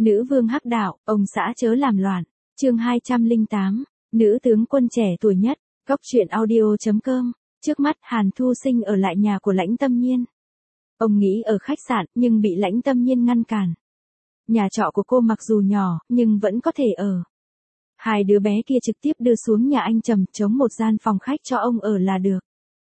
Nữ vương hắc đạo, ông xã chớ làm loạn. Chương 208. Nữ tướng quân trẻ tuổi nhất. Góc truyện audio.com. Trước mắt Hàn Thu Sinh ở lại nhà của Lãnh Tâm Nhiên. Ông nghĩ ở khách sạn nhưng bị Lãnh Tâm Nhiên ngăn cản. Nhà trọ của cô mặc dù nhỏ nhưng vẫn có thể ở. Hai đứa bé kia trực tiếp đưa xuống nhà anh Trầm, chống một gian phòng khách cho ông ở là được.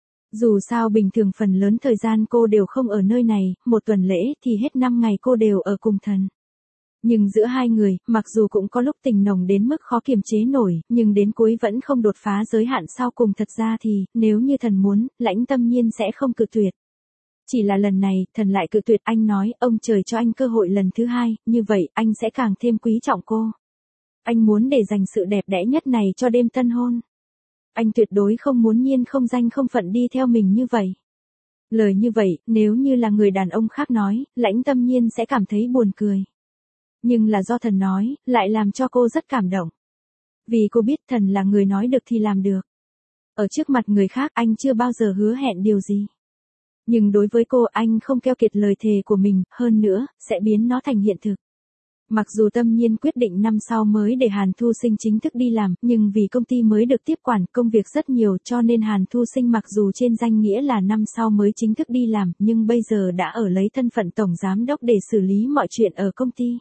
Dù sao bình thường phần lớn thời gian cô đều không ở nơi này, một tuần lễ thì hết 5 ngày cô đều ở cùng thần. Nhưng giữa hai người, mặc dù cũng có lúc tình nồng đến mức khó kiềm chế nổi, nhưng đến cuối vẫn không đột phá giới hạn sau cùng. Thật ra thì, nếu như thần muốn, Lãnh Tâm Nhiên sẽ không cự tuyệt. Chỉ là lần này, thần lại cự tuyệt. Anh nói, ông trời cho anh cơ hội lần thứ hai, như vậy, anh sẽ càng thêm quý trọng cô. Anh muốn để dành sự đẹp đẽ nhất này cho đêm tân hôn. Anh tuyệt đối không muốn Nhiên không danh không phận đi theo mình như vậy. Lời như vậy, nếu như là người đàn ông khác nói, Lãnh Tâm Nhiên sẽ cảm thấy buồn cười. Nhưng là do thần nói, lại làm cho cô rất cảm động. Vì cô biết thần là người nói được thì làm được. Ở trước mặt người khác anh chưa bao giờ hứa hẹn điều gì. Nhưng đối với cô anh không keo kiệt lời thề của mình, hơn nữa, sẽ biến nó thành hiện thực. Mặc dù Tâm Nhiên quyết định năm sau mới để Hàn Thu Sinh chính thức đi làm, nhưng vì công ty mới được tiếp quản, công việc rất nhiều cho nên Hàn Thu Sinh mặc dù trên danh nghĩa là năm sau mới chính thức đi làm, nhưng bây giờ đã ở lấy thân phận tổng giám đốc để xử lý mọi chuyện ở công ty.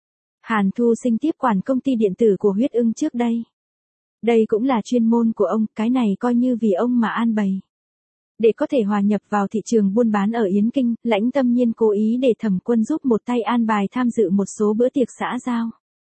Hàn Thu Sinh tiếp quản công ty điện tử của Huyết Ưng trước đây. Đây cũng là chuyên môn của ông, cái này coi như vì ông mà an bày. Để có thể hòa nhập vào thị trường buôn bán ở Yến Kinh, Lãnh Tâm Nhiên cố ý để Thẩm Quân giúp một tay an bài tham dự một số bữa tiệc xã giao.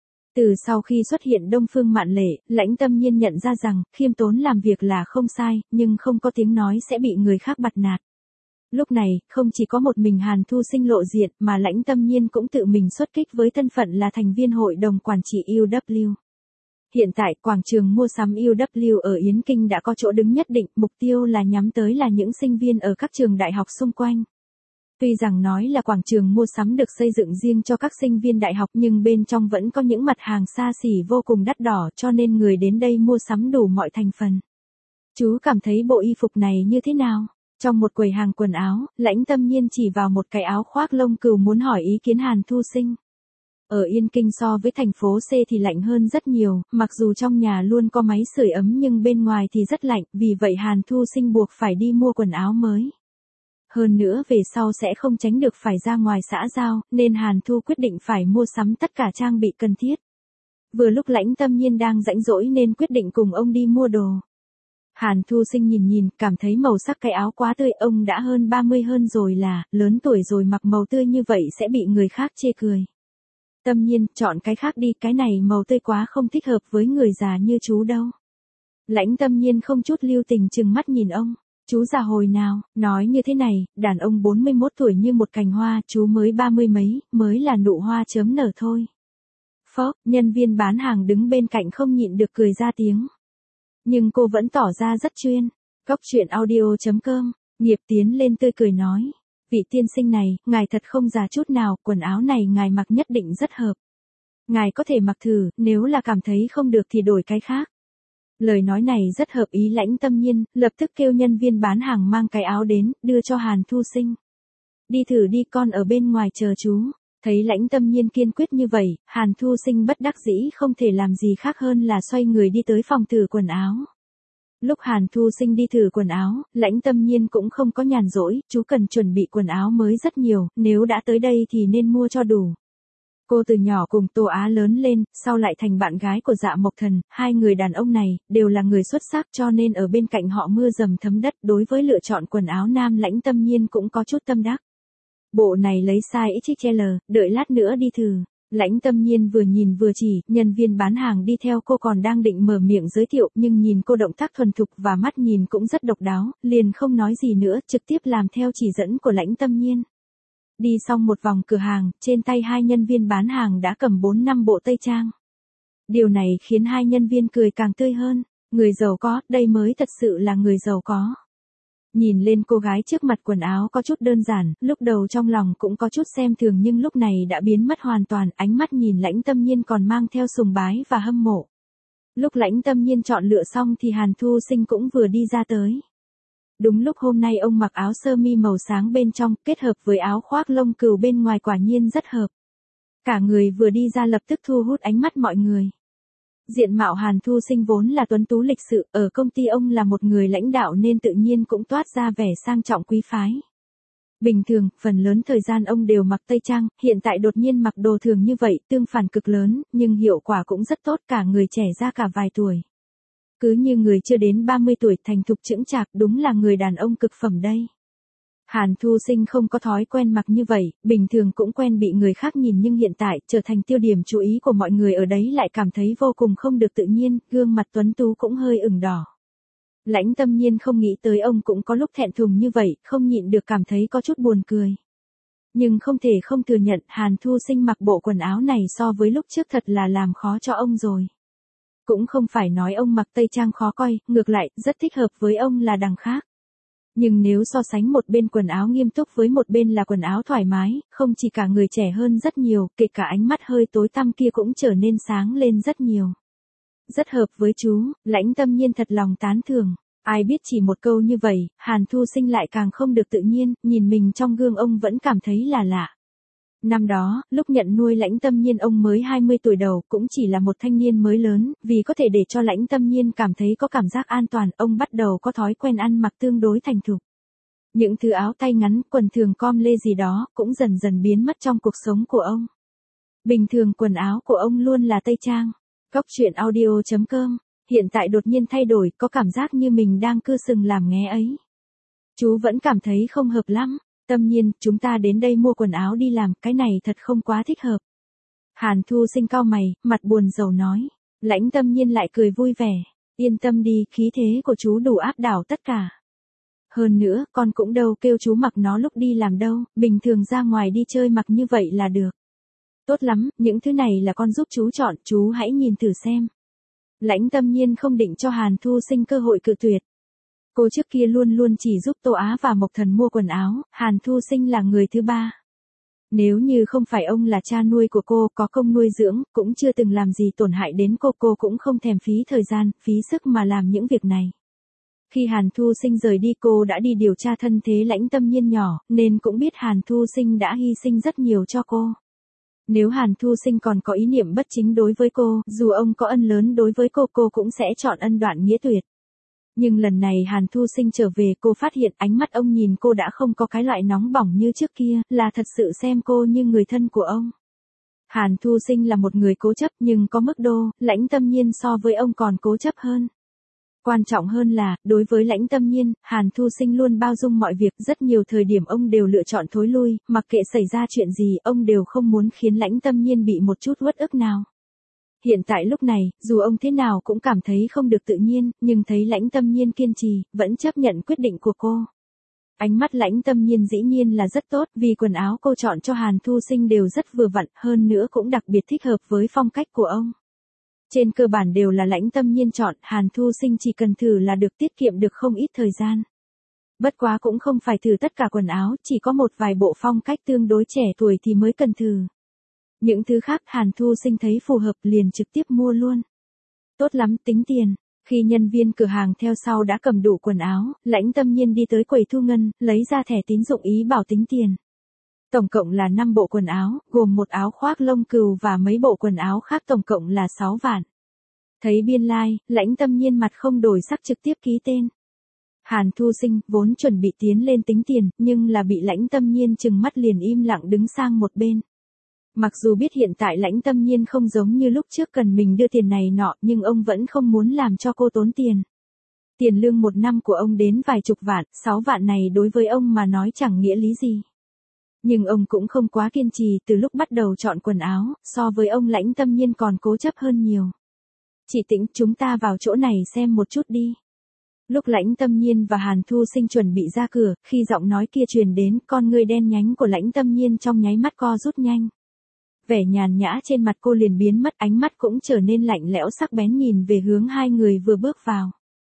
Từ sau khi xuất hiện Đông Phương Mạn Lệ, Lãnh Tâm Nhiên nhận ra rằng, khiêm tốn làm việc là không sai, nhưng không có tiếng nói sẽ bị người khác bặt nạt. Lúc này, không chỉ có một mình Hàn Thu Sinh lộ diện, mà Lãnh Tâm Nhiên cũng tự mình xuất kích với thân phận là thành viên hội đồng quản trị UW. Hiện tại, quảng trường mua sắm UW ở Yến Kinh đã có chỗ đứng nhất định, mục tiêu là nhắm tới là những sinh viên ở các trường đại học xung quanh. Tuy rằng nói là quảng trường mua sắm được xây dựng riêng cho các sinh viên đại học nhưng bên trong vẫn có những mặt hàng xa xỉ vô cùng đắt đỏ cho nên người đến đây mua sắm đủ mọi thành phần. Chú cảm thấy bộ y phục này như thế nào? Trong một quầy hàng quần áo, Lãnh Tâm Nhiên chỉ vào một cái áo khoác lông cừu muốn hỏi ý kiến Hàn Thu Sinh. Ở Yên Kinh so với thành phố C thì lạnh hơn rất nhiều, mặc dù trong nhà luôn có máy sưởi ấm nhưng bên ngoài thì rất lạnh, vì vậy Hàn Thu Sinh buộc phải đi mua quần áo mới. Hơn nữa về sau sẽ không tránh được phải ra ngoài xã giao, nên Hàn Thu quyết định phải mua sắm tất cả trang bị cần thiết. Vừa lúc Lãnh Tâm Nhiên đang rảnh rỗi nên quyết định cùng ông đi mua đồ. Hàn Thu Sinh nhìn, cảm thấy màu sắc cái áo quá tươi, ông đã hơn 30 hơn rồi là, lớn tuổi rồi mặc màu tươi như vậy sẽ bị người khác chê cười. Tâm Nhiên, chọn cái khác đi, cái này màu tươi quá không thích hợp với người già như chú đâu. Lãnh Tâm Nhiên không chút lưu tình trừng mắt nhìn ông, chú già hồi nào, nói như thế này, đàn ông 41 tuổi như một cành hoa, chú mới 30 mấy, mới là nụ hoa chớm nở thôi. Phó, nhân viên bán hàng đứng bên cạnh không nhịn được cười ra tiếng. Nhưng cô vẫn tỏ ra rất chuyên. Góc truyện audio.com, Nghiệp tiến lên tươi cười nói. Vị tiên sinh này, ngài thật không già chút nào, quần áo này ngài mặc nhất định rất hợp. Ngài có thể mặc thử, nếu là cảm thấy không được thì đổi cái khác. Lời nói này rất hợp ý Lãnh Tâm Nhiên, lập tức kêu nhân viên bán hàng mang cái áo đến, đưa cho Hàn Thu Sinh. Đi thử đi, con ở bên ngoài chờ chú. Thấy Lãnh Tâm Nhiên kiên quyết như vậy, Hàn Thu Sinh bất đắc dĩ không thể làm gì khác hơn là xoay người đi tới phòng thử quần áo. Lúc Hàn Thu Sinh đi thử quần áo, Lãnh Tâm Nhiên cũng không có nhàn rỗi, chú cần chuẩn bị quần áo mới rất nhiều, nếu đã tới đây thì nên mua cho đủ. Cô từ nhỏ cùng Tô Á lớn lên, sau lại thành bạn gái của Dạ Mộc Thần, hai người đàn ông này, đều là người xuất sắc cho nên ở bên cạnh họ mưa dầm thấm đất, đối với lựa chọn quần áo nam Lãnh Tâm Nhiên cũng có chút tâm đắc. Bộ này lấy size XXL, đợi lát nữa đi thử. Lãnh Tâm Nhiên vừa nhìn vừa chỉ, nhân viên bán hàng đi theo cô còn đang định mở miệng giới thiệu nhưng nhìn cô động tác thuần thục và mắt nhìn cũng rất độc đáo, liền không nói gì nữa, trực tiếp làm theo chỉ dẫn của Lãnh Tâm Nhiên. Đi xong một vòng cửa hàng, trên tay hai nhân viên bán hàng đã cầm 4-5 bộ tây trang. Điều này khiến hai nhân viên cười càng tươi hơn, người giàu có, đây mới thật sự là người giàu có. Nhìn lên cô gái trước mặt quần áo có chút đơn giản, lúc đầu trong lòng cũng có chút xem thường nhưng lúc này đã biến mất hoàn toàn, ánh mắt nhìn Lãnh Tâm Nhiên còn mang theo sùng bái và hâm mộ. Lúc Lãnh Tâm Nhiên chọn lựa xong thì Hàn Thu Sinh cũng vừa đi ra tới. Đúng lúc hôm nay ông mặc áo sơ mi màu sáng bên trong, kết hợp với áo khoác lông cừu bên ngoài quả nhiên rất hợp. Cả người vừa đi ra lập tức thu hút ánh mắt mọi người. Diện mạo Hàn Thu Sinh vốn là tuấn tú lịch sự, ở công ty ông là một người lãnh đạo nên tự nhiên cũng toát ra vẻ sang trọng quý phái. Bình thường, phần lớn thời gian ông đều mặc tây trang, hiện tại đột nhiên mặc đồ thường như vậy, tương phản cực lớn, nhưng hiệu quả cũng rất tốt, cả người trẻ ra cả vài tuổi. Cứ như người chưa đến 30 tuổi thành thục chững chạc, đúng là người đàn ông cực phẩm đây. Hàn Thu Sinh không có thói quen mặc như vậy, bình thường cũng quen bị người khác nhìn nhưng hiện tại trở thành tiêu điểm chú ý của mọi người ở đấy lại cảm thấy vô cùng không được tự nhiên, gương mặt tuấn tú cũng hơi ửng đỏ. Lãnh Tâm Nhiên không nghĩ tới ông cũng có lúc thẹn thùng như vậy, không nhịn được cảm thấy có chút buồn cười. Nhưng không thể không thừa nhận Hàn Thu Sinh mặc bộ quần áo này so với lúc trước thật là làm khó cho ông rồi. Cũng không phải nói ông mặc tây trang khó coi, ngược lại, rất thích hợp với ông là đằng khác. Nhưng nếu so sánh một bên quần áo nghiêm túc với một bên là quần áo thoải mái, không chỉ cả người trẻ hơn rất nhiều, kể cả ánh mắt hơi tối tăm kia cũng trở nên sáng lên rất nhiều. Rất hợp với chú, Lãnh Tâm Nhiên thật lòng tán thưởng. Ai biết chỉ một câu như vậy, Hàn Thu Sinh lại càng không được tự nhiên, nhìn mình trong gương ông vẫn cảm thấy là lạ. Năm đó, lúc nhận nuôi Lãnh Tâm Nhiên ông mới 20 tuổi đầu, cũng chỉ là một thanh niên mới lớn, vì có thể để cho Lãnh Tâm Nhiên cảm thấy có cảm giác an toàn, ông bắt đầu có thói quen ăn mặc tương đối thành thục. Những thứ áo tay ngắn, quần thường com lê gì đó, cũng dần dần biến mất trong cuộc sống của ông. Bình thường quần áo của ông luôn là tây trang. Góc truyện audio.com, hiện tại đột nhiên thay đổi, có cảm giác như mình đang cư sừng làm nghé ấy. Chú vẫn cảm thấy không hợp lắm. Tâm Nhiên, chúng ta đến đây mua quần áo đi làm, cái này thật không quá thích hợp. Hàn Thu Sinh cau mày, mặt buồn rầu nói. Lãnh Tâm Nhiên lại cười vui vẻ. Yên tâm đi, khí thế của chú đủ áp đảo tất cả. Hơn nữa, con cũng đâu kêu chú mặc nó lúc đi làm đâu, bình thường ra ngoài đi chơi mặc như vậy là được. Tốt lắm, những thứ này là con giúp chú chọn, chú hãy nhìn thử xem. Lãnh Tâm Nhiên không định cho Hàn Thu Sinh cơ hội cự tuyệt. Cô trước kia luôn luôn chỉ giúp Tô Á và Mộc Thần mua quần áo, Hàn Thu Sinh là người thứ ba. Nếu như không phải ông là cha nuôi của cô, có công nuôi dưỡng, cũng chưa từng làm gì tổn hại đến cô cũng không thèm phí thời gian, phí sức mà làm những việc này. Khi Hàn Thu Sinh rời đi cô đã đi điều tra thân thế Lãnh Tâm Nhiên nhỏ, nên cũng biết Hàn Thu Sinh đã hy sinh rất nhiều cho cô. Nếu Hàn Thu Sinh còn có ý niệm bất chính đối với cô, dù ông có ân lớn đối với cô cũng sẽ chọn ân đoạn nghĩa tuyệt. Nhưng lần này Hàn Thu Sinh trở về cô phát hiện ánh mắt ông nhìn cô đã không có cái loại nóng bỏng như trước kia, là thật sự xem cô như người thân của ông. Hàn Thu Sinh là một người cố chấp nhưng có mức độ, Lãnh Tâm Nhiên so với ông còn cố chấp hơn. Quan trọng hơn là, đối với Lãnh Tâm Nhiên, Hàn Thu Sinh luôn bao dung mọi việc, rất nhiều thời điểm ông đều lựa chọn thối lui, mặc kệ xảy ra chuyện gì, ông đều không muốn khiến Lãnh Tâm Nhiên bị một chút uất ức nào. Hiện tại lúc này, dù ông thế nào cũng cảm thấy không được tự nhiên, nhưng thấy Lãnh Tâm Nhiên kiên trì, vẫn chấp nhận quyết định của cô. Ánh mắt Lãnh Tâm Nhiên dĩ nhiên là rất tốt, vì quần áo cô chọn cho Hàn Thu Sinh đều rất vừa vặn, hơn nữa cũng đặc biệt thích hợp với phong cách của ông. Trên cơ bản đều là Lãnh Tâm Nhiên chọn, Hàn Thu Sinh chỉ cần thử là được, tiết kiệm được không ít thời gian. Bất quá cũng không phải thử tất cả quần áo, chỉ có một vài bộ phong cách tương đối trẻ tuổi thì mới cần thử. Những thứ khác Hàn Thu Sinh thấy phù hợp liền trực tiếp mua luôn. Tốt lắm, tính tiền. Khi nhân viên cửa hàng theo sau đã cầm đủ quần áo, Lãnh Tâm Nhiên đi tới quầy thu ngân, lấy ra thẻ tín dụng ý bảo tính tiền. Tổng cộng là 5 bộ quần áo, gồm một áo khoác lông cừu và mấy bộ quần áo khác, tổng cộng là 6 vạn. Thấy biên lai, Lãnh Tâm Nhiên mặt không đổi sắc trực tiếp ký tên. Hàn Thu Sinh vốn chuẩn bị tiến lên tính tiền, nhưng là bị Lãnh Tâm Nhiên trừng mắt liền im lặng đứng sang một bên. Mặc dù biết hiện tại Lãnh Tâm Nhiên không giống như lúc trước cần mình đưa tiền này nọ, nhưng ông vẫn không muốn làm cho cô tốn tiền. Tiền lương một năm của ông đến vài chục vạn, 6 vạn này đối với ông mà nói chẳng nghĩa lý gì. Nhưng ông cũng không quá kiên trì, từ lúc bắt đầu chọn quần áo, so với ông Lãnh Tâm Nhiên còn cố chấp hơn nhiều. Chị Tĩnh, chúng ta vào chỗ này xem một chút đi. Lúc Lãnh Tâm Nhiên và Hàn Thu Sinh chuẩn bị ra cửa, khi giọng nói kia truyền đến, con ngươi đen nhánh của Lãnh Tâm Nhiên trong nháy mắt co rút nhanh. Vẻ nhàn nhã trên mặt cô liền biến mất, ánh mắt cũng trở nên lạnh lẽo sắc bén nhìn về hướng hai người vừa bước vào.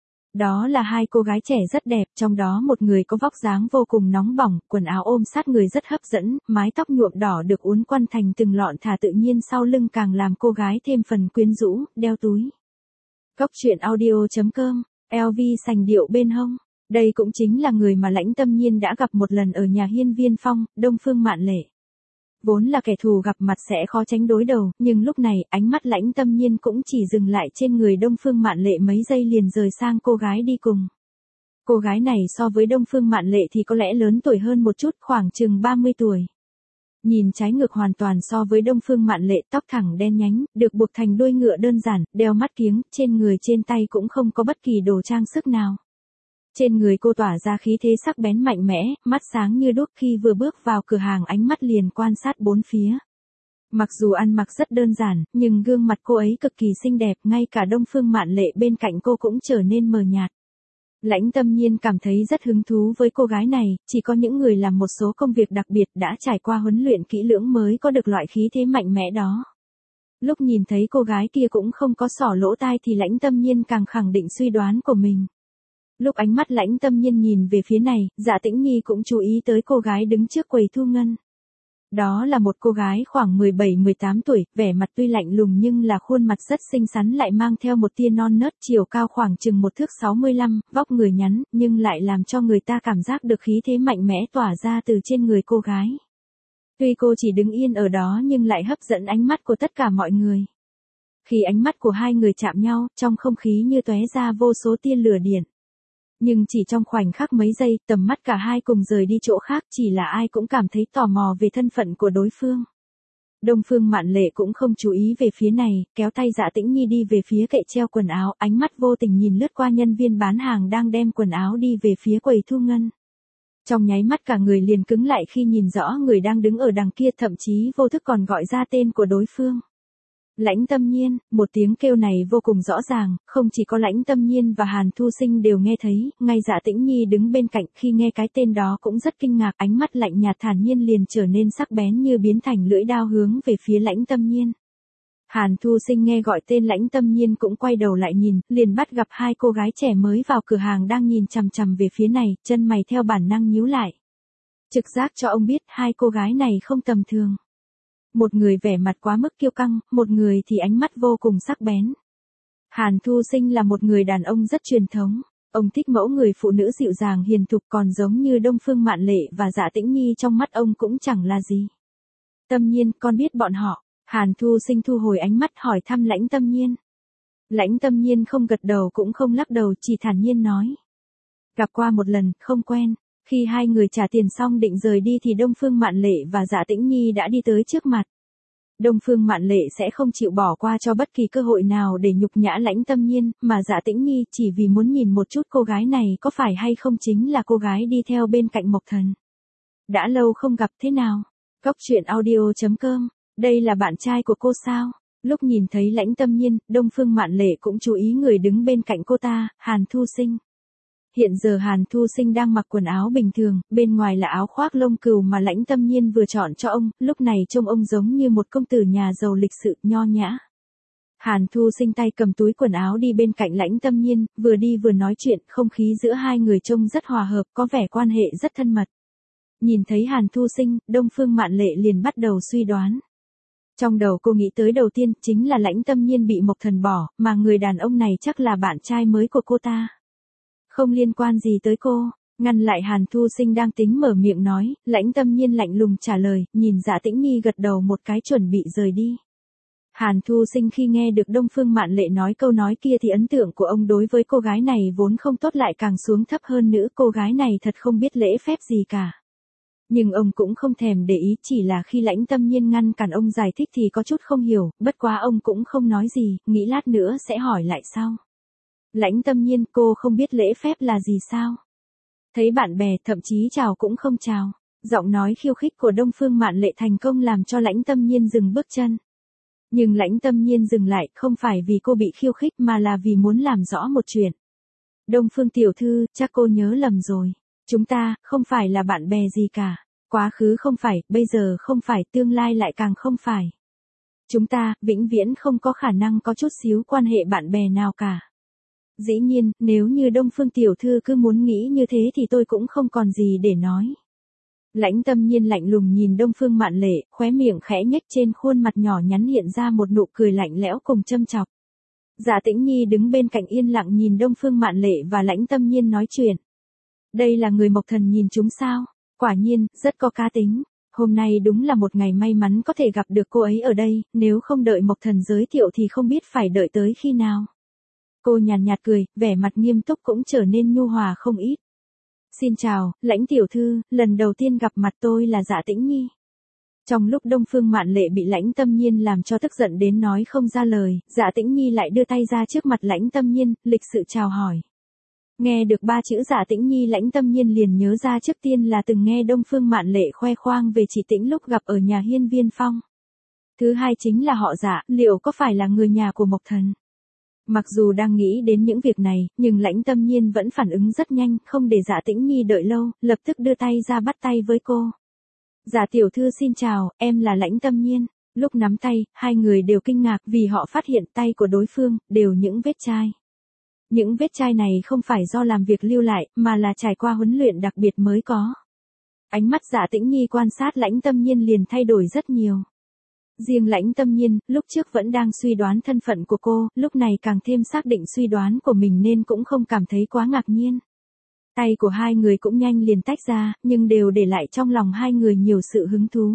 Đó là hai cô gái trẻ rất đẹp, trong đó một người có vóc dáng vô cùng nóng bỏng, quần áo ôm sát người rất hấp dẫn, mái tóc nhuộm đỏ được uốn quăn thành từng lọn thả tự nhiên sau lưng càng làm cô gái thêm phần quyến rũ, đeo túi. Góc truyện audio.com, LV sành điệu bên hông. Đây cũng chính là người mà Lãnh Tâm Nhiên đã gặp một lần ở nhà Hiên Viên Phong, Đông Phương Mạn Lệ. Vốn là kẻ thù gặp mặt sẽ khó tránh đối đầu, nhưng lúc này, ánh mắt Lãnh Tâm Nhiên cũng chỉ dừng lại trên người Đông Phương Mạn Lệ mấy giây liền rời sang cô gái đi cùng. Cô gái này so với Đông Phương Mạn Lệ thì có lẽ lớn tuổi hơn một chút, khoảng chừng 30 tuổi. Nhìn trái ngược hoàn toàn so với Đông Phương Mạn Lệ, tóc thẳng đen nhánh, được buộc thành đuôi ngựa đơn giản, đeo mắt kiếng, trên người trên tay cũng không có bất kỳ đồ trang sức nào. Trên người cô tỏa ra khí thế sắc bén mạnh mẽ, mắt sáng như đuốc, khi vừa bước vào cửa hàng ánh mắt liền quan sát bốn phía. Mặc dù ăn mặc rất đơn giản, nhưng gương mặt cô ấy cực kỳ xinh đẹp, ngay cả Đông Phương Mạn Lệ bên cạnh cô cũng trở nên mờ nhạt. Lãnh Tâm Nhiên cảm thấy rất hứng thú với cô gái này, chỉ có những người làm một số công việc đặc biệt đã trải qua huấn luyện kỹ lưỡng mới có được loại khí thế mạnh mẽ đó. Lúc nhìn thấy cô gái kia cũng không có xỏ lỗ tai thì Lãnh Tâm Nhiên càng khẳng định suy đoán của mình. Lúc ánh mắt Lãnh Tâm Nhiên nhìn về phía này, Dạ Tĩnh Nhi cũng chú ý tới cô gái đứng trước quầy thu ngân. Đó là một cô gái khoảng 17-18 tuổi, vẻ mặt tuy lạnh lùng nhưng là khuôn mặt rất xinh xắn, lại mang theo một tia non nớt, chiều cao khoảng chừng 1 thước 65, vóc người nhắn, nhưng lại làm cho người ta cảm giác được khí thế mạnh mẽ tỏa ra từ trên người cô gái. Tuy cô chỉ đứng yên ở đó nhưng lại hấp dẫn ánh mắt của tất cả mọi người. Khi ánh mắt của hai người chạm nhau, trong không khí như tóe ra vô số tia lửa điện. Nhưng chỉ trong khoảnh khắc mấy giây, tầm mắt cả hai cùng rời đi chỗ khác, chỉ là ai cũng cảm thấy tò mò về thân phận của đối phương. Đông Phương Mạn Lệ cũng không chú ý về phía này, kéo tay Dạ Tĩnh Nhi đi về phía kệ treo quần áo, ánh mắt vô tình nhìn lướt qua nhân viên bán hàng đang đem quần áo đi về phía quầy thu ngân. Trong nháy mắt cả người liền cứng lại khi nhìn rõ người đang đứng ở đằng kia, thậm chí vô thức còn gọi ra tên của đối phương. Lãnh Tâm Nhiên, một tiếng kêu này vô cùng rõ ràng, không chỉ có Lãnh Tâm Nhiên và Hàn Thu Sinh đều nghe thấy, ngay Dạ Tĩnh Nhi đứng bên cạnh khi nghe cái tên đó cũng rất kinh ngạc, ánh mắt lạnh nhạt thản nhiên liền trở nên sắc bén như biến thành lưỡi đao hướng về phía Lãnh Tâm Nhiên. Hàn Thu Sinh nghe gọi tên Lãnh Tâm Nhiên cũng quay đầu lại nhìn, liền bắt gặp hai cô gái trẻ mới vào cửa hàng đang nhìn chằm chằm về phía này, chân mày theo bản năng nhíu lại. Trực giác cho ông biết hai cô gái này không tầm thường. Một người vẻ mặt quá mức kiêu căng, một người thì ánh mắt vô cùng sắc bén. Hàn Thu Sinh là một người đàn ông rất truyền thống, ông thích mẫu người phụ nữ dịu dàng hiền thục, còn giống như Đông Phương Mạn Lệ và Dạ Tĩnh Nhi trong mắt ông cũng chẳng là gì. Tâm Nhiên, con biết bọn họ. Hàn Thu Sinh thu hồi ánh mắt hỏi thăm Lãnh Tâm Nhiên. Lãnh Tâm Nhiên không gật đầu cũng không lắc đầu, chỉ thản nhiên nói. Gặp qua một lần, không quen. Khi hai người trả tiền xong định rời đi thì Đông Phương Mạn Lệ và Dạ Tĩnh Nhi đã đi tới trước mặt. Đông Phương Mạn Lệ sẽ không chịu bỏ qua cho bất kỳ cơ hội nào để nhục nhã Lãnh Tâm Nhiên, mà Dạ Tĩnh Nhi chỉ vì muốn nhìn một chút cô gái này có phải hay không chính là cô gái đi theo bên cạnh Mộc Thần. Đã lâu không gặp, thế nào? Cóc truyện audio.com, đây là bạn trai của cô sao? Lúc nhìn thấy Lãnh Tâm Nhiên, Đông Phương Mạn Lệ cũng chú ý người đứng bên cạnh cô ta, Hàn Thu Sinh. Hiện giờ Hàn Thu Sinh đang mặc quần áo bình thường, bên ngoài là áo khoác lông cừu mà Lãnh Tâm Nhiên vừa chọn cho ông, lúc này trông ông giống như một công tử nhà giàu lịch sự, nho nhã. Hàn Thu Sinh tay cầm túi quần áo đi bên cạnh Lãnh Tâm Nhiên, vừa đi vừa nói chuyện, không khí giữa hai người trông rất hòa hợp, có vẻ quan hệ rất thân mật. Nhìn thấy Hàn Thu Sinh, Đông Phương Mạn Lệ liền bắt đầu suy đoán. Trong đầu cô nghĩ tới đầu tiên chính là Lãnh Tâm Nhiên bị Mộc Thần bỏ, mà người đàn ông này chắc là bạn trai mới của cô ta. Không liên quan gì tới cô, ngăn lại Hàn Thu Sinh đang tính mở miệng nói, Lãnh Tâm Nhiên lạnh lùng trả lời, nhìn Dạ Tĩnh Nhi gật đầu một cái chuẩn bị rời đi. Hàn Thu Sinh khi nghe được Đông Phương Mạn Lệ nói câu nói kia thì ấn tượng của ông đối với cô gái này vốn không tốt lại càng xuống thấp hơn nữa, cô gái này thật không biết lễ phép gì cả. Nhưng ông cũng không thèm để ý, chỉ là khi Lãnh Tâm Nhiên ngăn cản ông giải thích thì có chút không hiểu, bất quá ông cũng không nói gì, nghĩ lát nữa sẽ hỏi lại sau. Lãnh Tâm Nhiên, cô không biết lễ phép là gì sao? Thấy bạn bè thậm chí chào cũng không chào. Giọng nói khiêu khích của Đông Phương Mạn Lệ thành công làm cho Lãnh Tâm Nhiên dừng bước chân. Nhưng Lãnh Tâm Nhiên dừng lại không phải vì cô bị khiêu khích mà là vì muốn làm rõ một chuyện. Đông Phương tiểu thư, chắc cô nhớ lầm rồi. Chúng ta, không phải là bạn bè gì cả. Quá khứ không phải, bây giờ không phải, tương lai lại càng không phải. Chúng ta, vĩnh viễn không có khả năng có chút xíu quan hệ bạn bè nào cả. Dĩ nhiên, nếu như Đông Phương tiểu thư cứ muốn nghĩ như thế thì tôi cũng không còn gì để nói. Lãnh Tâm Nhiên lạnh lùng nhìn Đông Phương Mạn Lệ, khóe miệng khẽ nhếch, trên khuôn mặt nhỏ nhắn hiện ra một nụ cười lạnh lẽo cùng châm chọc. Dạ Tĩnh Nhi đứng bên cạnh yên lặng nhìn Đông Phương Mạn Lệ và Lãnh Tâm Nhiên nói chuyện. Đây là người Mộc Thần nhìn chúng sao? Quả nhiên, rất có cá tính. Hôm nay đúng là một ngày may mắn có thể gặp được cô ấy ở đây, nếu không đợi Mộc Thần giới thiệu thì không biết phải đợi tới khi nào. Cô nhàn nhạt cười, vẻ mặt nghiêm túc cũng trở nên nhu hòa không ít. Xin chào, Lãnh tiểu thư, lần đầu tiên gặp mặt tôi là Dạ Tĩnh Nhi. Trong lúc Đông Phương Mạn Lệ bị Lãnh Tâm Nhiên làm cho tức giận đến nói không ra lời, Dạ Tĩnh Nhi lại đưa tay ra trước mặt Lãnh Tâm Nhiên, lịch sự chào hỏi. Nghe được ba chữ Dạ Tĩnh Nhi, Lãnh Tâm Nhiên liền nhớ ra trước tiên là từng nghe Đông Phương Mạn Lệ khoe khoang về chị Tĩnh lúc gặp ở nhà Hiên Viên Phong. Thứ hai chính là họ Dạ, liệu có phải là người nhà của Mộc Thần? Mặc dù đang nghĩ đến những việc này, nhưng Lãnh Tâm Nhiên vẫn phản ứng rất nhanh, không để Dạ Tĩnh Nhi đợi lâu, lập tức đưa tay ra bắt tay với cô. Dạ tiểu thư xin chào, em là Lãnh Tâm Nhiên. Lúc nắm tay, hai người đều kinh ngạc vì họ phát hiện tay của đối phương, đều những vết chai. Những vết chai này không phải do làm việc lưu lại, mà là trải qua huấn luyện đặc biệt mới có. Ánh mắt Dạ Tĩnh Nhi quan sát Lãnh Tâm Nhiên liền thay đổi rất nhiều. Riêng Lãnh Tâm Nhiên, lúc trước vẫn đang suy đoán thân phận của cô, lúc này càng thêm xác định suy đoán của mình nên cũng không cảm thấy quá ngạc nhiên. Tay của hai người cũng nhanh liền tách ra, nhưng đều để lại trong lòng hai người nhiều sự hứng thú.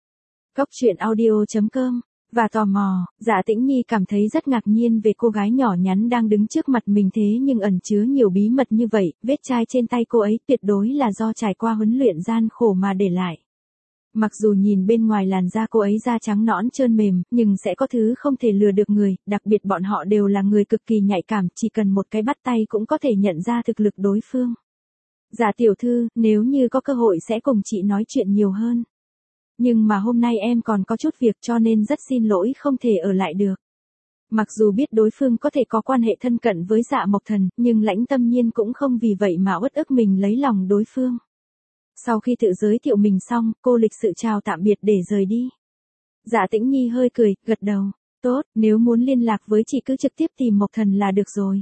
Góc truyện audio.com và tò mò, Dạ Tĩnh Nhi cảm thấy rất ngạc nhiên về cô gái nhỏ nhắn đang đứng trước mặt mình thế nhưng ẩn chứa nhiều bí mật như vậy, vết chai trên tay cô ấy tuyệt đối là do trải qua huấn luyện gian khổ mà để lại. Mặc dù nhìn bên ngoài làn da cô ấy da trắng nõn trơn mềm, nhưng sẽ có thứ không thể lừa được người, đặc biệt bọn họ đều là người cực kỳ nhạy cảm, chỉ cần một cái bắt tay cũng có thể nhận ra thực lực đối phương. Dạ tiểu thư, nếu như có cơ hội sẽ cùng chị nói chuyện nhiều hơn. Nhưng mà hôm nay em còn có chút việc cho nên rất xin lỗi không thể ở lại được. Mặc dù biết đối phương có thể có quan hệ thân cận với Dạ Mộc Thần, nhưng Lãnh Tâm Nhiên cũng không vì vậy mà uất ức mình lấy lòng đối phương. Sau khi tự giới thiệu mình xong, cô lịch sự chào tạm biệt để rời đi. Dạ Tĩnh Nhi hơi cười, gật đầu. Tốt, nếu muốn liên lạc với chị cứ trực tiếp tìm Mộc Thần là được rồi.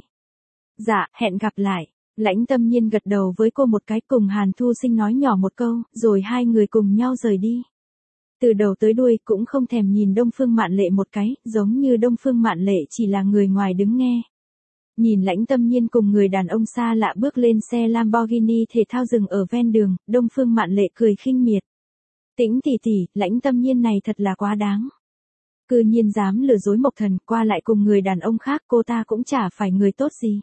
Dạ, hẹn gặp lại. Lãnh Tâm Nhiên gật đầu với cô một cái, cùng Hàn Thu Sinh nói nhỏ một câu, rồi hai người cùng nhau rời đi. Từ đầu tới đuôi cũng không thèm nhìn Đông Phương Mạn Lệ một cái, giống như Đông Phương Mạn Lệ chỉ là người ngoài đứng nghe. Nhìn Lãnh Tâm Nhiên cùng người đàn ông xa lạ bước lên xe Lamborghini thể thao dừng ở ven đường, Đông Phương Mạn Lệ cười khinh miệt. Tĩnh tỷ tỷ, Lãnh Tâm Nhiên này thật là quá đáng. Cư nhiên dám lừa dối Mộc Thần, qua lại cùng người đàn ông khác, cô ta cũng chả phải người tốt gì.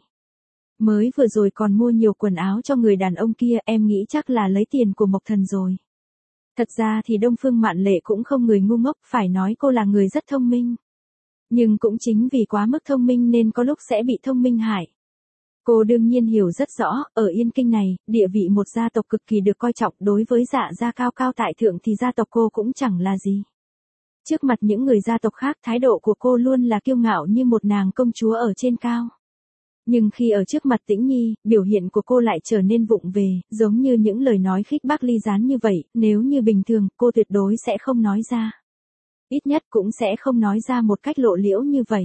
Mới vừa rồi còn mua nhiều quần áo cho người đàn ông kia, em nghĩ chắc là lấy tiền của Mộc Thần rồi. Thật ra thì Đông Phương Mạn Lệ cũng không người ngu ngốc, phải nói cô là người rất thông minh. Nhưng cũng chính vì quá mức thông minh nên có lúc sẽ bị thông minh hại. Cô đương nhiên hiểu rất rõ, ở Yên Kinh này, địa vị một gia tộc cực kỳ được coi trọng, đối với Dạ gia cao cao tại thượng thì gia tộc cô cũng chẳng là gì. Trước mặt những người gia tộc khác, thái độ của cô luôn là kiêu ngạo như một nàng công chúa ở trên cao. Nhưng khi ở trước mặt Tĩnh Nhi, biểu hiện của cô lại trở nên vụng về, giống như những lời nói khích bác ly gián như vậy, nếu như bình thường, cô tuyệt đối sẽ không nói ra. Ít nhất cũng sẽ không nói ra một cách lộ liễu như vậy.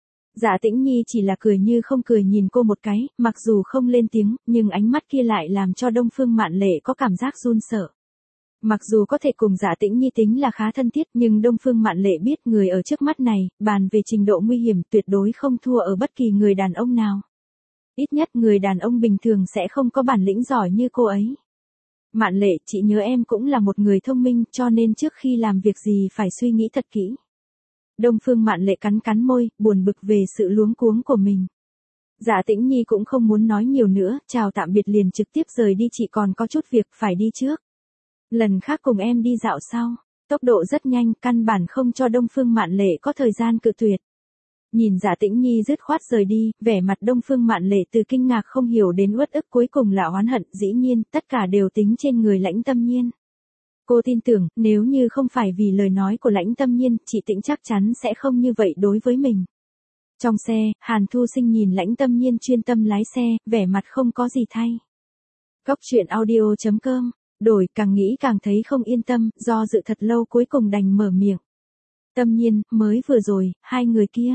Dạ Tĩnh Nhi chỉ là cười như không cười nhìn cô một cái, mặc dù không lên tiếng, nhưng ánh mắt kia lại làm cho Đông Phương Mạn Lệ có cảm giác run sợ. Mặc dù có thể cùng Dạ Tĩnh Nhi tính là khá thân thiết, nhưng Đông Phương Mạn Lệ biết người ở trước mắt này, bàn về trình độ nguy hiểm tuyệt đối không thua ở bất kỳ người đàn ông nào. Ít nhất người đàn ông bình thường sẽ không có bản lĩnh giỏi như cô ấy. Mạn Lệ, chị nhớ em cũng là một người thông minh, cho nên trước khi làm việc gì phải suy nghĩ thật kỹ. Đông Phương Mạn Lệ cắn cắn môi, buồn bực về sự luống cuống của mình. Dạ Tĩnh Nhi cũng không muốn nói nhiều nữa, chào tạm biệt liền trực tiếp rời đi, chị còn có chút việc phải đi trước. Lần khác cùng em đi dạo sau. Tốc độ rất nhanh, căn bản không cho Đông Phương Mạn Lệ có thời gian cự tuyệt. Nhìn Dạ Tĩnh Nhi dứt khoát rời đi, vẻ mặt Đông Phương Mạn Lệ từ kinh ngạc không hiểu đến uất ức cuối cùng là oán hận, dĩ nhiên, tất cả đều tính trên người Lãnh Tâm Nhiên. Cô tin tưởng, nếu như không phải vì lời nói của Lãnh Tâm Nhiên, chị Tĩnh chắc chắn sẽ không như vậy đối với mình. Trong xe, Hàn Thu Sinh nhìn Lãnh Tâm Nhiên chuyên tâm lái xe, vẻ mặt không có gì thay. Góc truyện audio.com, đổi càng nghĩ càng thấy không yên tâm, do dự thật lâu cuối cùng đành mở miệng. Tâm Nhiên, mới vừa rồi, hai người kia,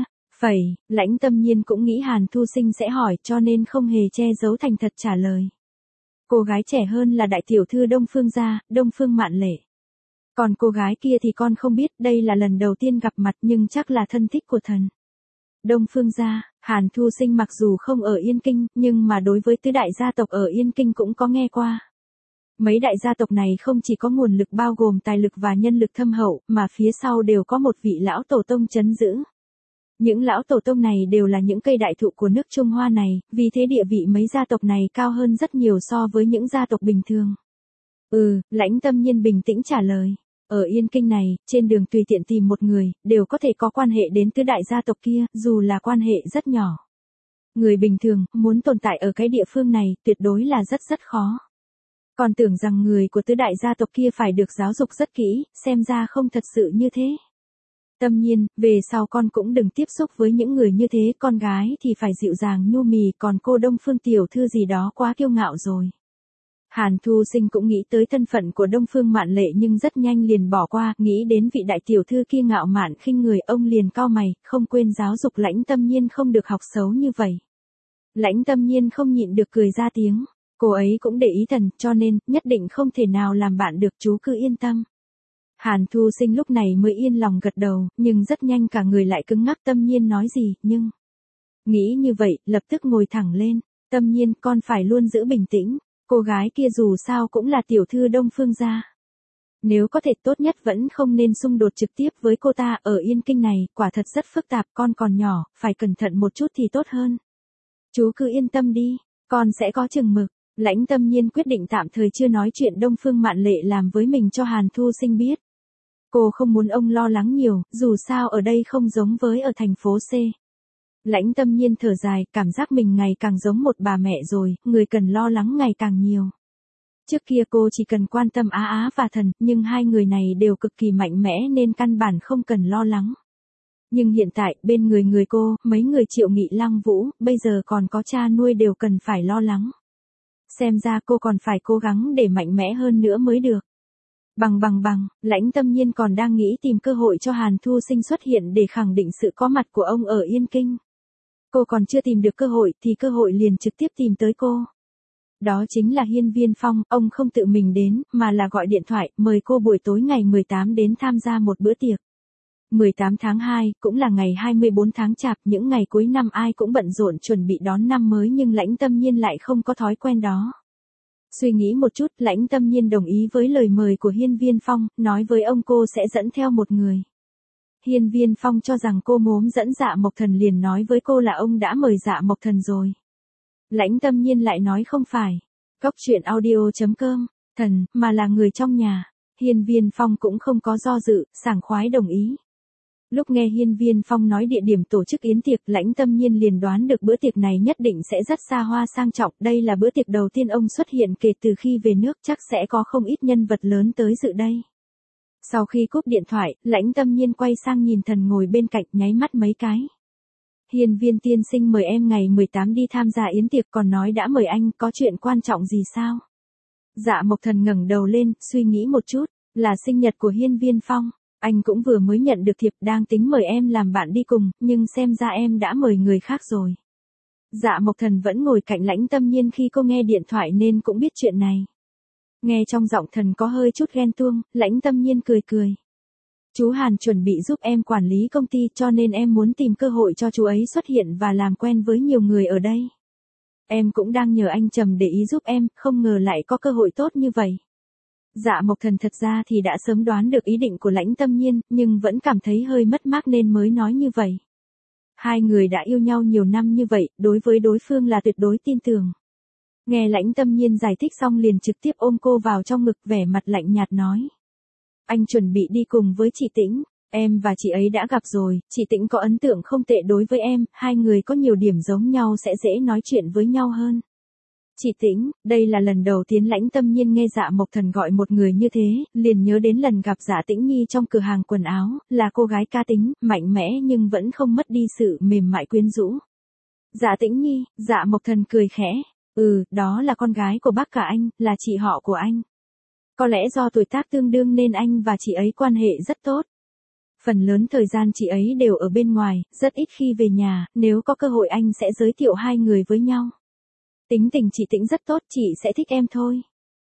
Lãnh Tâm Nhiên cũng nghĩ Hàn Thu Sinh sẽ hỏi cho nên không hề che giấu, thành thật trả lời. Cô gái trẻ hơn là đại tiểu thư Đông Phương gia, Đông Phương Mạn Lệ. Còn cô gái kia thì con không biết, đây là lần đầu tiên gặp mặt nhưng chắc là thân thích của thần. Đông Phương gia, Hàn Thu Sinh mặc dù không ở Yên Kinh, nhưng mà đối với tứ đại gia tộc ở Yên Kinh cũng có nghe qua. Mấy đại gia tộc này không chỉ có nguồn lực bao gồm tài lực và nhân lực thâm hậu, mà phía sau đều có một vị lão tổ tông trấn giữ. Những lão tổ tông này đều là những cây đại thụ của nước Trung Hoa này, vì thế địa vị mấy gia tộc này cao hơn rất nhiều so với những gia tộc bình thường. Lãnh Tâm Nhiên bình tĩnh trả lời. Ở Yên Kinh này, trên đường tùy tiện tìm một người, đều có thể có quan hệ đến tứ đại gia tộc kia, dù là quan hệ rất nhỏ. Người bình thường, muốn tồn tại ở cái địa phương này, tuyệt đối là rất khó. Còn tưởng rằng người của tứ đại gia tộc kia phải được giáo dục rất kỹ, xem ra không thật sự như thế. Tâm Nhiên, về sau con cũng đừng tiếp xúc với những người như thế, con gái thì phải dịu dàng nhu mì, còn cô Đông Phương tiểu thư gì đó quá kiêu ngạo rồi. Hàn Thu Sinh cũng nghĩ tới thân phận của Đông Phương Mạn Lệ nhưng rất nhanh liền bỏ qua, nghĩ đến vị đại tiểu thư kia ngạo mạn khinh người, ông liền cau mày, không quên giáo dục Lãnh Tâm Nhiên không được học xấu như vậy. Lãnh Tâm Nhiên không nhịn được cười ra tiếng, cô ấy cũng để ý thần, cho nên, nhất định không thể nào làm bạn được, chú cứ yên tâm. Hàn Thu Sinh lúc này mới yên lòng gật đầu, nhưng rất nhanh cả người lại cứng ngắc. Tâm Nhiên nói gì, nhưng... Nghĩ như vậy, lập tức ngồi thẳng lên, Tâm Nhiên, con phải luôn giữ bình tĩnh, cô gái kia dù sao cũng là tiểu thư Đông Phương gia. Nếu có thể tốt nhất vẫn không nên xung đột trực tiếp với cô ta, ở Yên Kinh này, quả thật rất phức tạp, con còn nhỏ, phải cẩn thận một chút thì tốt hơn. Chú cứ yên tâm đi, con sẽ có chừng mực. Lãnh Tâm Nhiên quyết định tạm thời chưa nói chuyện Đông Phương Mạn Lệ làm với mình cho Hàn Thu Sinh biết. Cô không muốn ông lo lắng nhiều, dù sao ở đây không giống với ở thành phố C. Lãnh Tâm Nhiên thở dài, cảm giác mình ngày càng giống một bà mẹ rồi, người cần lo lắng ngày càng nhiều. Trước kia cô chỉ cần quan tâm Á Á và Thần, nhưng hai người này đều cực kỳ mạnh mẽ nên căn bản không cần lo lắng. Nhưng hiện tại, bên người cô, mấy người Triệu Nghị Lăng Vũ, bây giờ còn có cha nuôi đều cần phải lo lắng. Xem ra cô còn phải cố gắng để mạnh mẽ hơn nữa mới được. Bằng, Lãnh Tâm Nhiên còn đang nghĩ tìm cơ hội cho Hàn Thu Sinh xuất hiện để khẳng định sự có mặt của ông ở Yên Kinh. Cô còn chưa tìm được cơ hội thì cơ hội liền trực tiếp tìm tới cô. Đó chính là Hiên Viên Phong, ông không tự mình đến, mà là gọi điện thoại, mời cô buổi tối ngày 18 đến tham gia một bữa tiệc. 18 tháng 2, cũng là ngày 24 tháng Chạp, những ngày cuối năm ai cũng bận rộn chuẩn bị đón năm mới nhưng Lãnh Tâm Nhiên lại không có thói quen đó. Suy nghĩ một chút, Lãnh Tâm Nhiên đồng ý với lời mời của Hiên Viên Phong, nói với ông cô sẽ dẫn theo một người. Hiên Viên Phong cho rằng cô muốn dẫn Dạ Mộc Thần liền nói với cô là ông đã mời Dạ Mộc Thần rồi. Lãnh Tâm Nhiên lại nói không phải. Cóc truyện audio.com, thần, mà là người trong nhà. Hiên Viên Phong cũng không có do dự, sảng khoái đồng ý. Lúc nghe Hiên Viên Phong nói địa điểm tổ chức yến tiệc, Lãnh Tâm Nhiên liền đoán được bữa tiệc này nhất định sẽ rất xa hoa sang trọng, đây là bữa tiệc đầu tiên ông xuất hiện kể từ khi về nước, chắc sẽ có không ít nhân vật lớn tới dự đây. Sau khi cúp điện thoại, Lãnh Tâm Nhiên quay sang nhìn Thần ngồi bên cạnh, nháy mắt mấy cái. Hiên Viên tiên sinh mời em ngày 18 đi tham gia yến tiệc, còn nói đã mời anh, có chuyện quan trọng gì sao? Dạ Mộc Thần ngẩng đầu lên, suy nghĩ một chút, là sinh nhật của Hiên Viên Phong. Anh cũng vừa mới nhận được thiệp, đang tính mời em làm bạn đi cùng, nhưng xem ra em đã mời người khác rồi. Dạ Mộc Thần vẫn ngồi cạnh Lãnh Tâm Nhiên khi cô nghe điện thoại nên cũng biết chuyện này. Nghe trong giọng Thần có hơi chút ghen tuông, Lãnh Tâm Nhiên cười. Chú Hàn chuẩn bị giúp em quản lý công ty cho nên em muốn tìm cơ hội cho chú ấy xuất hiện và làm quen với nhiều người ở đây. Em cũng đang nhờ anh Trầm để ý giúp em, không ngờ lại có cơ hội tốt như vậy. Dạ Mộc Thần thật ra thì đã sớm đoán được ý định của Lãnh Tâm Nhiên, nhưng vẫn cảm thấy hơi mất mát nên mới nói như vậy. Hai người đã yêu nhau nhiều năm như vậy, đối với đối phương là tuyệt đối tin tưởng. Nghe Lãnh Tâm Nhiên giải thích xong liền trực tiếp ôm cô vào trong ngực, vẻ mặt lạnh nhạt nói. Anh chuẩn bị đi cùng với chị Tĩnh, em và chị ấy đã gặp rồi, chị Tĩnh có ấn tượng không tệ đối với em, hai người có nhiều điểm giống nhau sẽ dễ nói chuyện với nhau hơn. Chị Tĩnh, đây là lần đầu tiên Lãnh Tâm Nhiên nghe Dạ Mộc Thần gọi một người như thế, liền nhớ đến lần gặp Dạ Tĩnh Nhi trong cửa hàng quần áo, là cô gái cá tính, mạnh mẽ nhưng vẫn không mất đi sự mềm mại quyến rũ. Dạ Tĩnh Nhi, Dạ Mộc Thần cười khẽ, đó là con gái của bác cả anh, là chị họ của anh. Có lẽ do tuổi tác tương đương nên anh và chị ấy quan hệ rất tốt. Phần lớn thời gian chị ấy đều ở bên ngoài, rất ít khi về nhà, nếu có cơ hội anh sẽ giới thiệu hai người với nhau. Tính tình chị Tĩnh rất tốt, chị sẽ thích em thôi.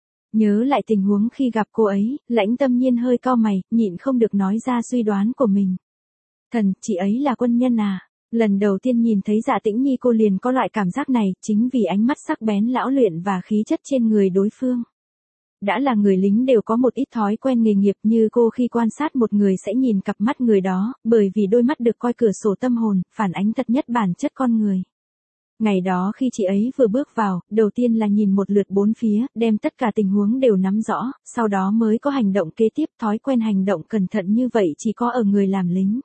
Nhớ lại tình huống khi gặp cô ấy, Lãnh Tâm Nhiên hơi cau mày, nhịn không được nói ra suy đoán của mình. Thần, chị ấy là quân nhân à? Lần đầu tiên nhìn thấy Dạ Tĩnh Nhi cô liền có loại cảm giác này, chính vì ánh mắt sắc bén lão luyện và khí chất trên người đối phương. Đã là người lính đều có một ít thói quen nghề nghiệp, như cô khi quan sát một người sẽ nhìn cặp mắt người đó, bởi vì đôi mắt được coi cửa sổ tâm hồn, phản ánh thật nhất bản chất con người. Ngày đó khi chị ấy vừa bước vào, đầu tiên là nhìn một lượt bốn phía, đem tất cả tình huống đều nắm rõ, sau đó mới có hành động kế tiếp. Thói quen hành động cẩn thận như vậy chỉ có ở người làm lính.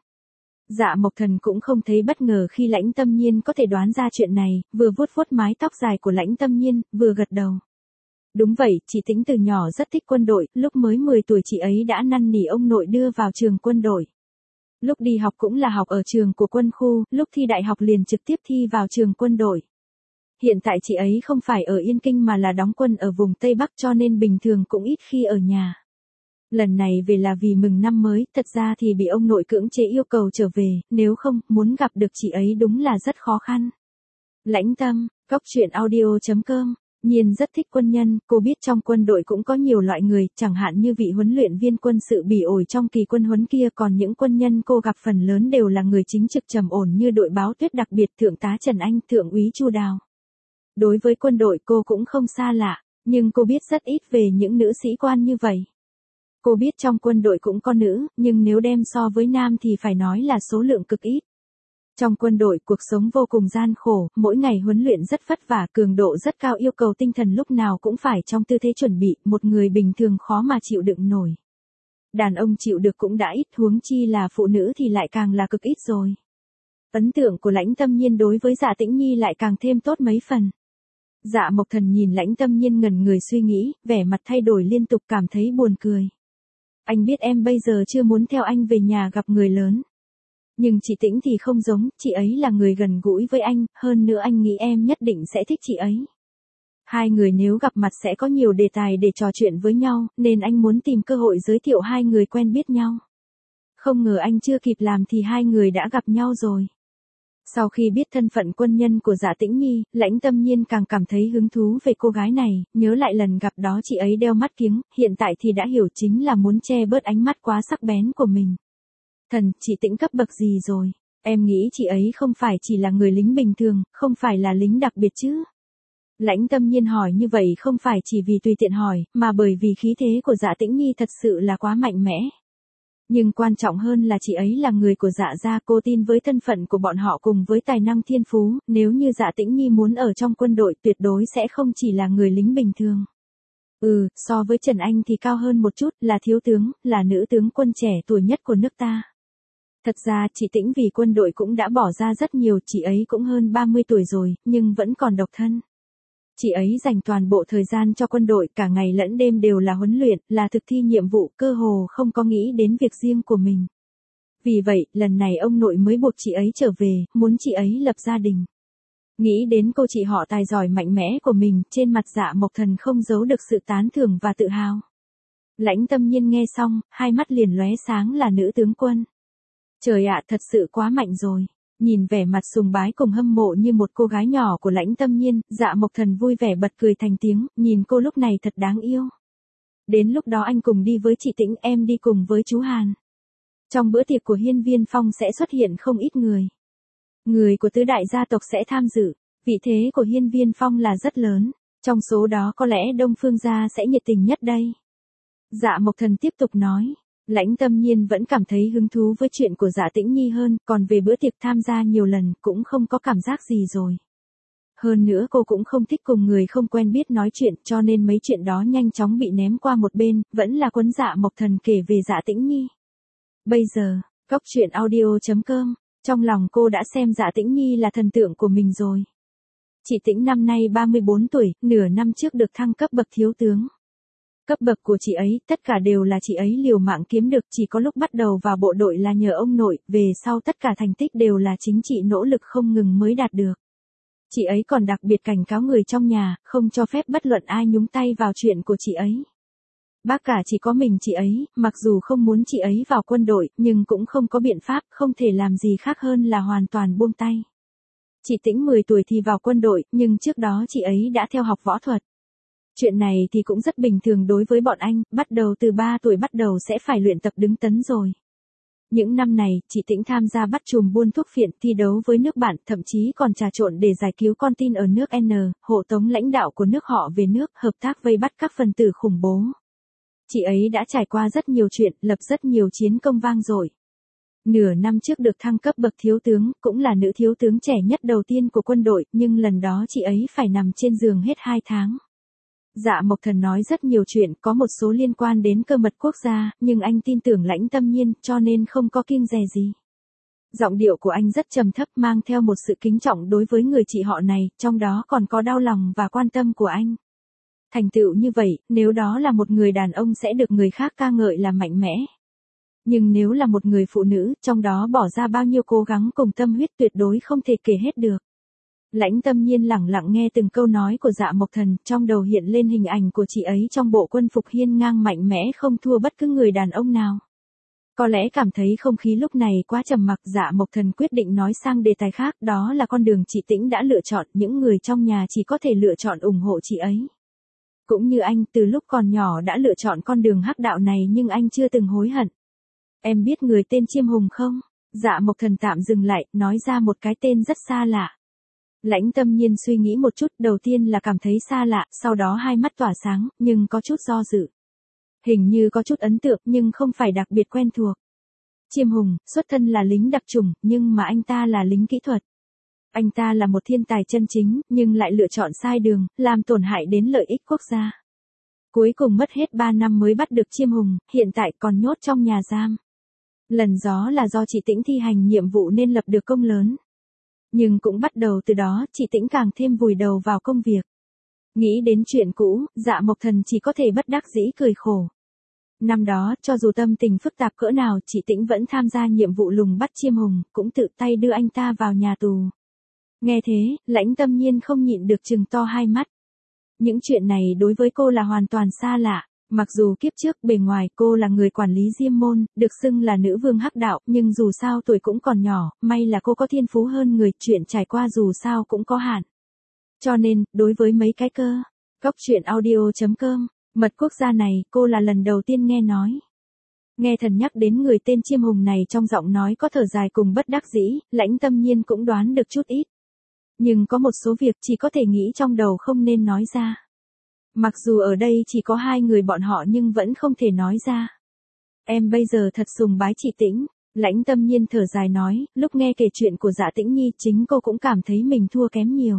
Dạ Mộc Thần cũng không thấy bất ngờ khi Lãnh Tâm Nhiên có thể đoán ra chuyện này, vừa vuốt vuốt mái tóc dài của Lãnh Tâm Nhiên, vừa gật đầu. Đúng vậy, chị Tĩnh từ nhỏ rất thích quân đội, lúc mới 10 tuổi chị ấy đã năn nỉ ông nội đưa vào trường quân đội. Lúc đi học cũng là học ở trường của quân khu, lúc thi đại học liền trực tiếp thi vào trường quân đội. Hiện tại chị ấy không phải ở Yên Kinh mà là đóng quân ở vùng Tây Bắc, cho nên bình thường cũng ít khi ở nhà. Lần này về là vì mừng năm mới, thật ra thì bị ông nội cưỡng chế yêu cầu trở về, nếu không, muốn gặp được chị ấy đúng là rất khó khăn. Lãnh Tâm, Cóc Truyện Audio.com. Nhiên rất thích quân nhân, cô biết trong quân đội cũng có nhiều loại người, chẳng hạn như vị huấn luyện viên quân sự bỉ ổi trong kỳ quân huấn kia, còn những quân nhân cô gặp phần lớn đều là người chính trực trầm ổn như đội báo tuyết đặc biệt Thượng tá Trần Anh, Thượng úy Chu Đào. Đối với quân đội cô cũng không xa lạ, nhưng cô biết rất ít về những nữ sĩ quan như vậy. Cô biết trong quân đội cũng có nữ, nhưng nếu đem so với nam thì phải nói là số lượng cực ít. Trong quân đội cuộc sống vô cùng gian khổ, mỗi ngày huấn luyện rất vất vả, cường độ rất cao, yêu cầu tinh thần lúc nào cũng phải trong tư thế chuẩn bị, một người bình thường khó mà chịu đựng nổi. Đàn ông chịu được cũng đã ít, huống chi là phụ nữ thì lại càng là cực ít rồi. Ấn tượng của Lãnh Tâm Nhiên đối với Dạ Tĩnh Nhi lại càng thêm tốt mấy phần. Dạ Mộc Thần nhìn Lãnh Tâm Nhiên ngẩn người suy nghĩ, vẻ mặt thay đổi liên tục, cảm thấy buồn cười. Anh biết em bây giờ chưa muốn theo anh về nhà gặp người lớn. Nhưng chị Tĩnh thì không giống, chị ấy là người gần gũi với anh, hơn nữa anh nghĩ em nhất định sẽ thích chị ấy. Hai người nếu gặp mặt sẽ có nhiều đề tài để trò chuyện với nhau, nên anh muốn tìm cơ hội giới thiệu hai người quen biết nhau. Không ngờ anh chưa kịp làm thì hai người đã gặp nhau rồi. Sau khi biết thân phận quân nhân của Dạ Tĩnh Nhi, Lãnh Tâm Nhiên càng cảm thấy hứng thú về cô gái này, nhớ lại lần gặp đó chị ấy đeo mắt kiếng, hiện tại thì đã hiểu chính là muốn che bớt ánh mắt quá sắc bén của mình. Thần, chị Tĩnh cấp bậc gì rồi? Em nghĩ chị ấy không phải chỉ là người lính bình thường, không phải là lính đặc biệt chứ? Lãnh Tâm Nhiên hỏi như vậy không phải chỉ vì tùy tiện hỏi, mà bởi vì khí thế của Dạ Tĩnh Nhi thật sự là quá mạnh mẽ. Nhưng quan trọng hơn là chị ấy là người của Dạ gia, cô tin với thân phận của bọn họ cùng với tài năng thiên phú, nếu như Dạ Tĩnh Nhi muốn ở trong quân đội tuyệt đối sẽ không chỉ là người lính bình thường. So với Trần Anh thì cao hơn một chút, là thiếu tướng, là nữ tướng quân trẻ tuổi nhất của nước ta. Thật ra chị Tĩnh vì quân đội cũng đã bỏ ra rất nhiều, chị ấy cũng hơn 30 tuổi rồi, nhưng vẫn còn độc thân. Chị ấy dành toàn bộ thời gian cho quân đội, cả ngày lẫn đêm đều là huấn luyện, là thực thi nhiệm vụ, cơ hồ không có nghĩ đến việc riêng của mình. Vì vậy, lần này ông nội mới buộc chị ấy trở về, muốn chị ấy lập gia đình. Nghĩ đến cô chị họ tài giỏi mạnh mẽ của mình, trên mặt Dạ Mộc Thần không giấu được sự tán thưởng và tự hào. Lãnh Tâm Nhiên nghe xong, hai mắt liền lóe sáng, là nữ tướng quân. Trời ạ, thật sự quá mạnh rồi. Nhìn vẻ mặt sùng bái cùng hâm mộ như một cô gái nhỏ của Lãnh Tâm Nhiên, Dạ Mộc Thần vui vẻ bật cười thành tiếng, nhìn cô lúc này thật đáng yêu. Đến lúc đó anh cùng đi với chị Tĩnh, em đi cùng với chú Hàn. Trong bữa tiệc của Hiên Viên Phong sẽ xuất hiện không ít người. Người của tứ đại gia tộc sẽ tham dự, vị thế của Hiên Viên Phong là rất lớn, trong số đó có lẽ Đông Phương gia sẽ nhiệt tình nhất đây. Dạ Mộc Thần tiếp tục nói. Lãnh Tâm Nhiên vẫn cảm thấy hứng thú với chuyện của Dạ Tĩnh Nhi hơn, còn về bữa tiệc tham gia nhiều lần cũng không có cảm giác gì rồi. Hơn nữa cô cũng không thích cùng người không quen biết nói chuyện, cho nên mấy chuyện đó nhanh chóng bị ném qua một bên, vẫn là cuốn Dạ Mộc Thần kể về Dạ Tĩnh Nhi. Bây giờ, Cóc Truyện Audio.com, trong lòng cô đã xem Dạ Tĩnh Nhi là thần tượng của mình rồi. Chị Tĩnh năm nay 34 tuổi, nửa năm trước được thăng cấp bậc thiếu tướng. Cấp bậc của chị ấy, tất cả đều là chị ấy liều mạng kiếm được, chỉ có lúc bắt đầu vào bộ đội là nhờ ông nội, về sau tất cả thành tích đều là chính chị nỗ lực không ngừng mới đạt được. Chị ấy còn đặc biệt cảnh cáo người trong nhà, không cho phép bất luận ai nhúng tay vào chuyện của chị ấy. Bác cả chỉ có mình chị ấy, mặc dù không muốn chị ấy vào quân đội, nhưng cũng không có biện pháp, không thể làm gì khác hơn là hoàn toàn buông tay. Chị Tĩnh 10 tuổi thì vào quân đội, nhưng trước đó chị ấy đã theo học võ thuật. Chuyện này thì cũng rất bình thường đối với bọn anh, bắt đầu từ 3 tuổi bắt đầu sẽ phải luyện tập đứng tấn rồi. Những năm này, chị Tĩnh tham gia bắt chùm buôn thuốc phiện, thi đấu với nước bạn, thậm chí còn trà trộn để giải cứu con tin ở nước N, hộ tống lãnh đạo của nước họ về nước, hợp tác vây bắt các phần tử khủng bố. Chị ấy đã trải qua rất nhiều chuyện, lập rất nhiều chiến công vang dội. Nửa năm trước được thăng cấp bậc thiếu tướng, cũng là nữ thiếu tướng trẻ nhất đầu tiên của quân đội, nhưng lần đó chị ấy phải nằm trên giường hết 2 tháng. Dạ Mộc Thần nói rất nhiều chuyện, có một số liên quan đến cơ mật quốc gia, nhưng anh tin tưởng Lãnh Tâm Nhiên, cho nên không có kiêng dè gì. Giọng điệu của anh rất trầm thấp, mang theo một sự kính trọng đối với người chị họ này, trong đó còn có đau lòng và quan tâm của anh. Thành tựu như vậy, nếu đó là một người đàn ông sẽ được người khác ca ngợi là mạnh mẽ. Nhưng nếu là một người phụ nữ, trong đó bỏ ra bao nhiêu cố gắng cùng tâm huyết tuyệt đối không thể kể hết được. Lãnh Tâm Nhiên lẳng lặng nghe từng câu nói của Dạ Mộc Thần, trong đầu hiện lên hình ảnh của chị ấy trong bộ quân phục hiên ngang mạnh mẽ không thua bất cứ người đàn ông nào. Có lẽ cảm thấy không khí lúc này quá trầm mặc, Dạ Mộc Thần quyết định nói sang đề tài khác, đó là con đường chị Tĩnh đã lựa chọn, những người trong nhà chỉ có thể lựa chọn ủng hộ chị ấy. Cũng như anh, từ lúc còn nhỏ đã lựa chọn con đường hắc đạo này nhưng anh chưa từng hối hận. Em biết người tên Chiêm Hùng không? Dạ Mộc Thần tạm dừng lại, nói ra một cái tên rất xa lạ. Lãnh Tâm Nhiên suy nghĩ một chút, đầu tiên là cảm thấy xa lạ, sau đó hai mắt tỏa sáng, nhưng có chút do dự. Hình như có chút ấn tượng, nhưng không phải đặc biệt quen thuộc. Chiêm Hùng, xuất thân là lính đặc chủng, nhưng mà anh ta là lính kỹ thuật. Anh ta là một thiên tài chân chính, nhưng lại lựa chọn sai đường, làm tổn hại đến lợi ích quốc gia. Cuối cùng mất hết 3 năm mới bắt được Chiêm Hùng, hiện tại còn nhốt trong nhà giam. Lần đó là do chị Tĩnh thi hành nhiệm vụ nên lập được công lớn. Nhưng cũng bắt đầu từ đó, chị Tĩnh càng thêm vùi đầu vào công việc. Nghĩ đến chuyện cũ, Dạ Mộc Thần chỉ có thể bất đắc dĩ cười khổ. Năm đó, cho dù tâm tình phức tạp cỡ nào, chị Tĩnh vẫn tham gia nhiệm vụ lùng bắt Chiêm Hùng, cũng tự tay đưa anh ta vào nhà tù. Nghe thế, Lãnh Tâm Nhiên không nhịn được trừng to hai mắt. Những chuyện này đối với cô là hoàn toàn xa lạ. Mặc dù kiếp trước bề ngoài cô là người quản lý Diêm Môn, được xưng là nữ vương hắc đạo, nhưng dù sao tuổi cũng còn nhỏ, may là cô có thiên phú hơn người, chuyện trải qua dù sao cũng có hạn. Cho nên, đối với mấy cái góc truyện audio.com, mật quốc gia này, cô là lần đầu tiên nghe nói. Nghe Thần nhắc đến người tên Chiêm Hùng này trong giọng nói có thở dài cùng bất đắc dĩ, Lãnh Tâm Nhiên cũng đoán được chút ít. Nhưng có một số việc chỉ có thể nghĩ trong đầu không nên nói ra. Mặc dù ở đây chỉ có hai người bọn họ nhưng vẫn không thể nói ra. Em bây giờ thật sùng bái chị Tĩnh. Lãnh Tâm Nhiên thở dài nói, lúc nghe kể chuyện của Dạ Tĩnh Nhi chính cô cũng cảm thấy mình thua kém nhiều.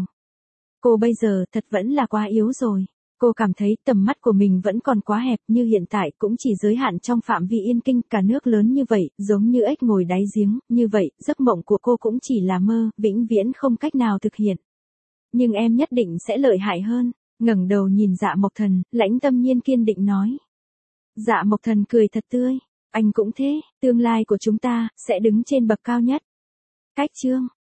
Cô bây giờ thật vẫn là quá yếu rồi. Cô cảm thấy tầm mắt của mình vẫn còn quá hẹp, như hiện tại cũng chỉ giới hạn trong phạm vi Yên Kinh, cả nước lớn như vậy, giống như ếch ngồi đáy giếng, như vậy, giấc mộng của cô cũng chỉ là mơ, vĩnh viễn không cách nào thực hiện. Nhưng em nhất định sẽ lợi hại hơn. Ngẩng đầu nhìn Dạ Mộc Thần, Lãnh Tâm Nhiên kiên định nói. Dạ Mộc Thần cười thật tươi, anh cũng thế, tương lai của chúng ta sẽ đứng trên bậc cao nhất. Cách chương